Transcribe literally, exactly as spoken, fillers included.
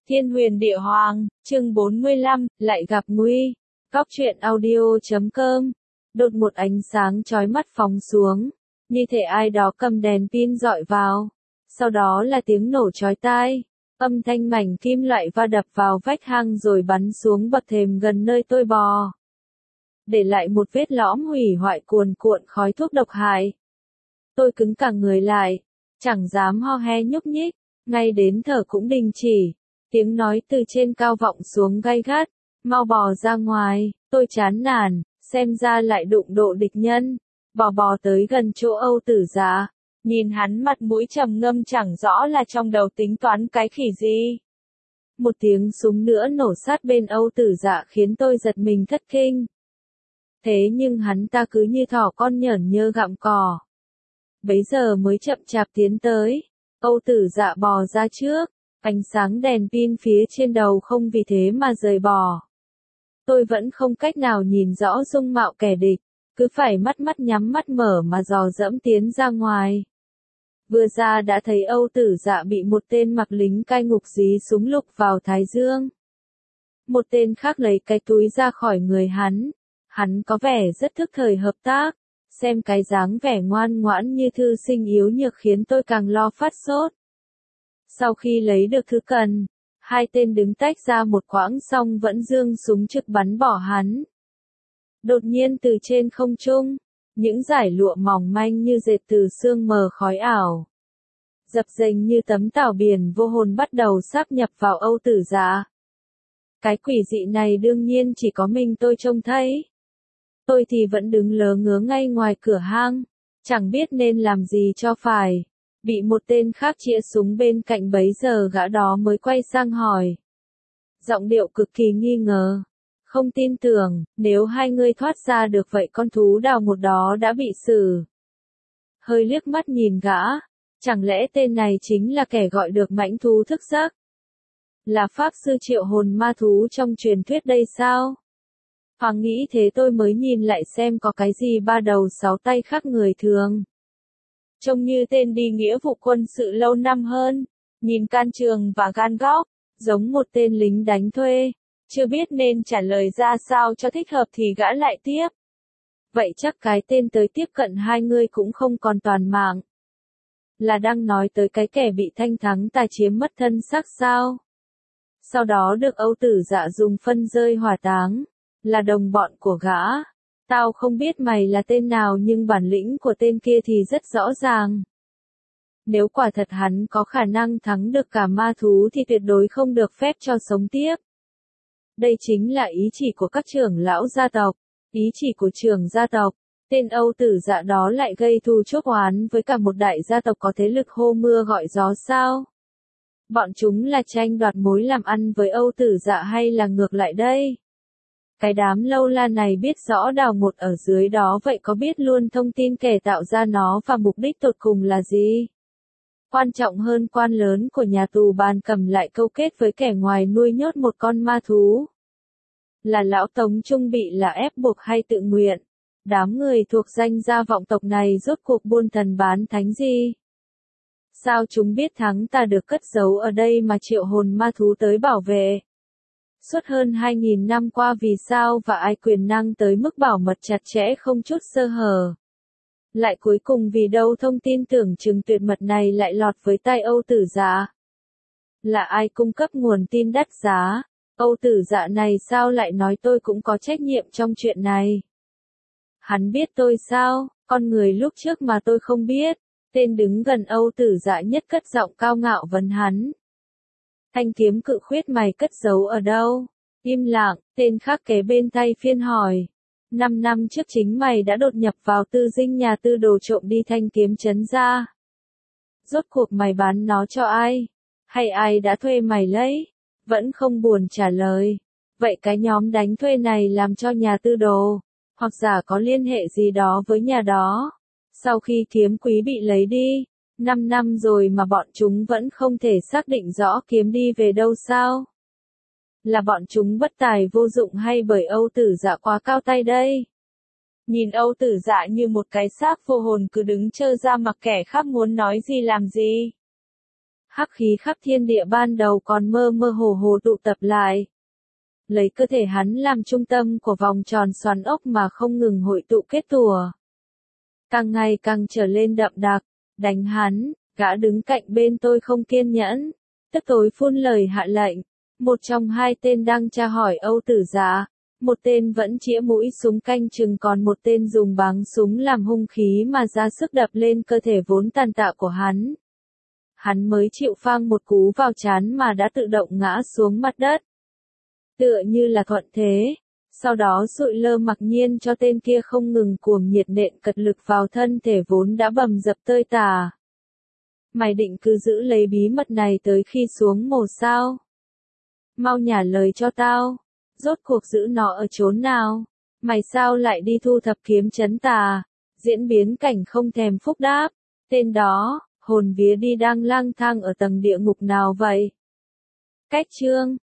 Thiên huyền địa hoàng, chương bốn mươi lăm, lại gặp nguy. Góc truyện audio.com. Đột một ánh sáng chói mắt phóng xuống, như thể ai đó cầm đèn pin dọi vào. Sau đó là tiếng nổ chói tai, âm thanh mảnh kim loại va đập vào vách hang rồi bắn xuống bậc thềm gần nơi tôi bò, để lại một vết lõm hủy hoại cuồn cuộn khói thuốc độc hại. Tôi cứng cả người lại, chẳng dám ho he nhúc nhích, ngay đến thở cũng đình chỉ. Tiếng nói từ trên cao vọng xuống gay gắt, mau bò ra ngoài. Tôi chán nản, xem ra lại đụng độ địch nhân. Bò bò tới gần chỗ Âu Tử Dạ, nhìn hắn mặt mũi trầm ngâm chẳng rõ là trong đầu tính toán cái khỉ gì. Một tiếng súng nữa nổ sát bên Âu Tử Dạ khiến tôi giật mình thất kinh. Thế nhưng hắn ta cứ như thỏ con nhởn nhơ gặm cỏ. Bấy giờ mới chậm chạp tiến tới. Âu Tử Dạ bò ra trước. Ánh sáng đèn pin phía trên đầu không vì thế mà rời bỏ. Tôi vẫn không cách nào nhìn rõ dung mạo kẻ địch, cứ phải mắt mắt nhắm mắt mở mà dò dẫm tiến ra ngoài. Vừa ra đã thấy Âu Tử Dạ bị một tên mặc lính cai ngục dí súng lục vào thái dương. Một tên khác lấy cái túi ra khỏi người hắn. Hắn có vẻ rất thức thời hợp tác, xem cái dáng vẻ ngoan ngoãn như thư sinh yếu nhược khiến tôi càng lo phát sốt. Sau khi lấy được thứ cần, hai tên đứng tách ra một quãng xong vẫn giương súng trực bắn bỏ hắn. Đột nhiên từ trên không trung, những dải lụa mỏng manh như dệt từ sương mờ khói ảo, dập dềnh như tấm tảo biển vô hồn bắt đầu sáp nhập vào Âu Tử Dạ. Cái quỷ dị này đương nhiên chỉ có mình tôi trông thấy. Tôi thì vẫn đứng lớ ngớ ngay ngoài cửa hang, chẳng biết nên làm gì cho phải. Bị một tên khác chĩa súng bên cạnh bấy giờ gã đó mới quay sang hỏi. Giọng điệu cực kỳ nghi ngờ. Không tin tưởng, nếu hai người thoát ra được vậy con thú đào một đó đã bị xử. Hơi liếc mắt nhìn gã, chẳng lẽ tên này chính là kẻ gọi được mãnh thú thức giấc? Là pháp sư triệu hồn ma thú trong truyền thuyết đây sao? Hoàng nghĩ thế tôi mới nhìn lại xem có cái gì ba đầu sáu tay khác người thường. Trông như tên đi nghĩa vụ quân sự lâu năm hơn, nhìn can trường và gan góc, giống một tên lính đánh thuê, chưa biết nên trả lời ra sao cho thích hợp thì gã lại tiếp. Vậy chắc cái tên tới tiếp cận hai người cũng không còn toàn mạng. Là đang nói tới cái kẻ bị Thanh Thắng tài chiếm mất thân xác sao? Sau đó được Âu Tử Dạ dùng phân rơi hỏa táng, là đồng bọn của gã. Tao không biết mày là tên nào nhưng bản lĩnh của tên kia thì rất rõ ràng. Nếu quả thật hắn có khả năng thắng được cả ma thú thì tuyệt đối không được phép cho sống tiếp. Đây chính là ý chỉ của các trưởng lão gia tộc, ý chỉ của trưởng gia tộc. Tên Âu Tử Dạ đó lại gây thù chuốc oán với cả một đại gia tộc có thế lực hô mưa gọi gió sao? Bọn chúng là tranh đoạt mối làm ăn với Âu Tử Dạ hay là ngược lại đây? Cái đám lâu la này biết rõ đào một ở dưới đó vậy có biết luôn thông tin kẻ tạo ra nó và mục đích tột cùng là gì? Quan trọng hơn quan lớn của nhà tù Bàn Cầm lại câu kết với kẻ ngoài nuôi nhốt một con ma thú. Là lão Tống Trung bị là ép buộc hay tự nguyện? Đám người thuộc danh gia vọng tộc này rốt cuộc buôn thần bán thánh gì? Sao chúng biết thắng ta được cất giấu ở đây mà triệu hồn ma thú tới bảo vệ? Suốt hơn hai nghìn năm qua vì sao và ai quyền năng tới mức bảo mật chặt chẽ không chút sơ hở? Lại cuối cùng vì đâu thông tin tưởng chừng tuyệt mật này lại lọt với tay Âu Tử Dạ? Là ai cung cấp nguồn tin đắt giá? Âu Tử Dạ này sao lại nói tôi cũng có trách nhiệm trong chuyện này? Hắn biết tôi sao? Con người lúc trước mà tôi không biết. Tên đứng gần Âu Tử Dạ nhất cất giọng cao ngạo vấn hắn. Thanh kiếm cự khuyết mày cất giấu ở đâu? Im lặng, tên khác kế bên tay phiên hỏi. Năm năm trước chính mày đã đột nhập vào tư dinh nhà tư đồ trộm đi thanh kiếm trấn ra. Rốt cuộc mày bán nó cho ai? Hay ai đã thuê mày lấy? Vẫn không buồn trả lời. Vậy cái nhóm đánh thuê này làm cho nhà tư đồ, hoặc giả có liên hệ gì đó với nhà đó? Sau khi kiếm quý bị lấy đi, năm năm rồi mà bọn chúng vẫn không thể xác định rõ kiếm đi về đâu sao? Là bọn chúng bất tài vô dụng hay bởi Âu Tử Dạ quá cao tay đây? Nhìn Âu Tử Dạ như một cái xác vô hồn cứ đứng trơ ra mặc kẻ khác muốn nói gì làm gì. Hắc khí khắp thiên địa ban đầu còn mơ mơ hồ hồ tụ tập lại. Lấy cơ thể hắn làm trung tâm của vòng tròn xoắn ốc mà không ngừng hội tụ kết tủa. Càng ngày càng trở lên đậm đặc, đánh hắn, gã đứng cạnh bên tôi không kiên nhẫn, tức tối phun lời hạ lệnh. Một trong hai tên đang tra hỏi Âu Tử Dạ, một tên vẫn chĩa mũi súng canh chừng, còn một tên dùng báng súng làm hung khí mà ra sức đập lên cơ thể vốn tàn tạ của hắn. Hắn mới chịu phang một cú vào trán mà đã tự động ngã xuống mặt đất. Tựa như là thuận thế, sau đó sụi lơ mặc nhiên cho tên kia không ngừng cuồng nhiệt nện cật lực vào thân thể vốn đã bầm dập tơi tả. Mày định cứ giữ lấy bí mật này tới khi xuống mồ sao? Mau nhả lời cho tao, rốt cuộc giữ nó ở chốn nào? Mày sao lại đi thu thập kiếm trấn tà? Diễn biến cảnh không thèm phúc đáp. Tên đó, hồn vía đi đang lang thang ở tầng địa ngục nào vậy? Cách chương